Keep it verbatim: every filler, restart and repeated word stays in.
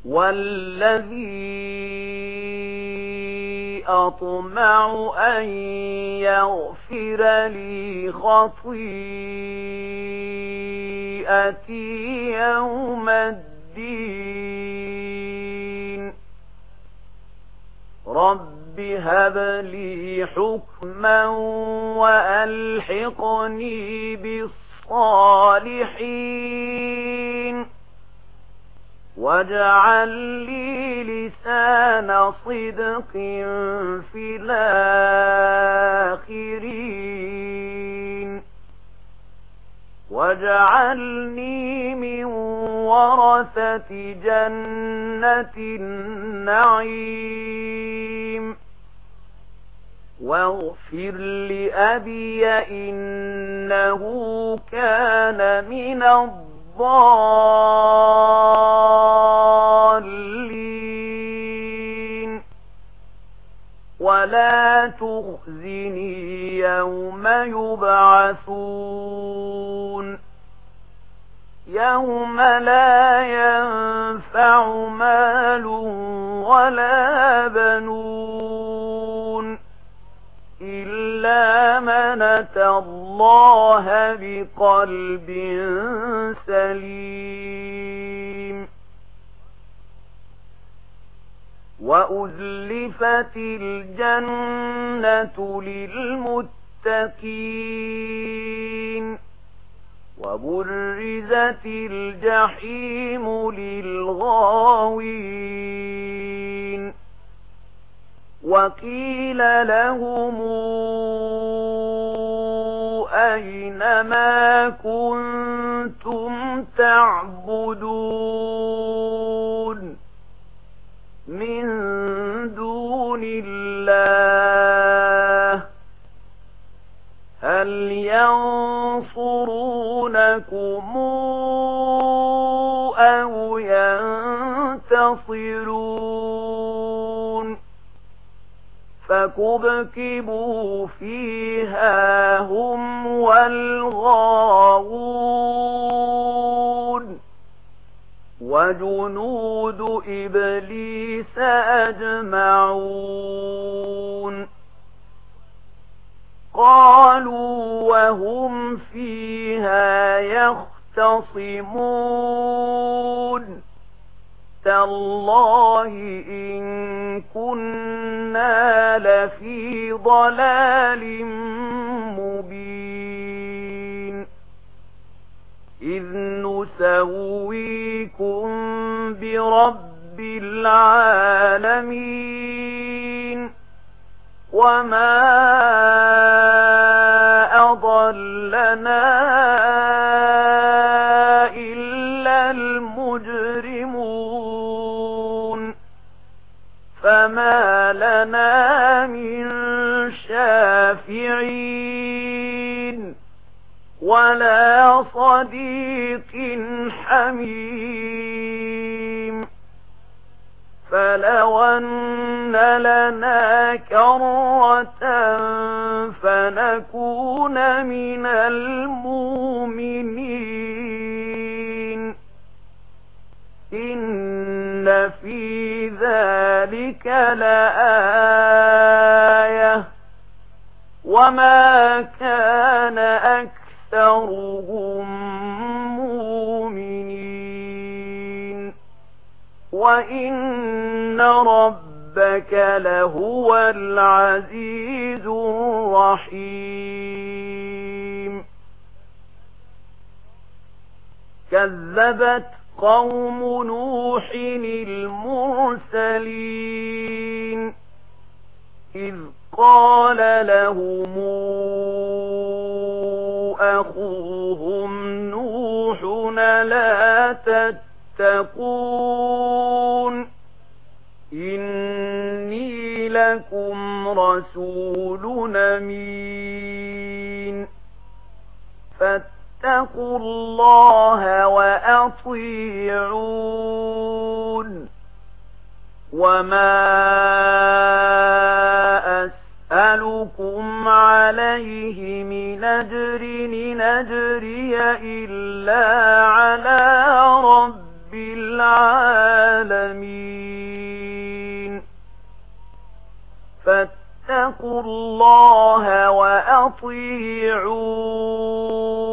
والذي أطمع أن يغفر لي خطيئتي يوم الدين رب هب لي حكما وألحقني بالصالحين واجعل لي لسان صدق في الآخرين واجعلني من ورثة جنة النعيم واغفر لأبي إنه كان من الضالين ولا تخزني يوم يبعثون يوم لا ينفع مال ولا بنون إلا من أتى الله بقلب سليم وأزلفت الجنة للمتقين وبرزت الجحيم للغاوين وقيل لهم أين ما كنتم تعبدون من دون الله هل ينصرونكم أو ينتصرون فكبكبوا فيها هم والغاوون وجنود إبليس أجمعون قالوا وهم فيها يختصمون تالله إن كنا لفي ضلال مبين إذ نسويكم برب العالمين وما أضلنا إلا المجرمون فما لنا من شافعين ولا صديق حميم فلو أن لنا كرة فنكون من المؤمنين إن في ذلك لآية وما كان أكثرهم مؤمنين وإن ربك لهو العزيز الرحيم كذبت قوم نوح المرسلين إذ قال لهم أخوهم نوح لا تتقون إني لكم رسول أمين فاتقوا الله وأطيعون وما أسألكم عليه من أجر إن أجري إلا على رب العالمين. فاتقوا الله وأطيعون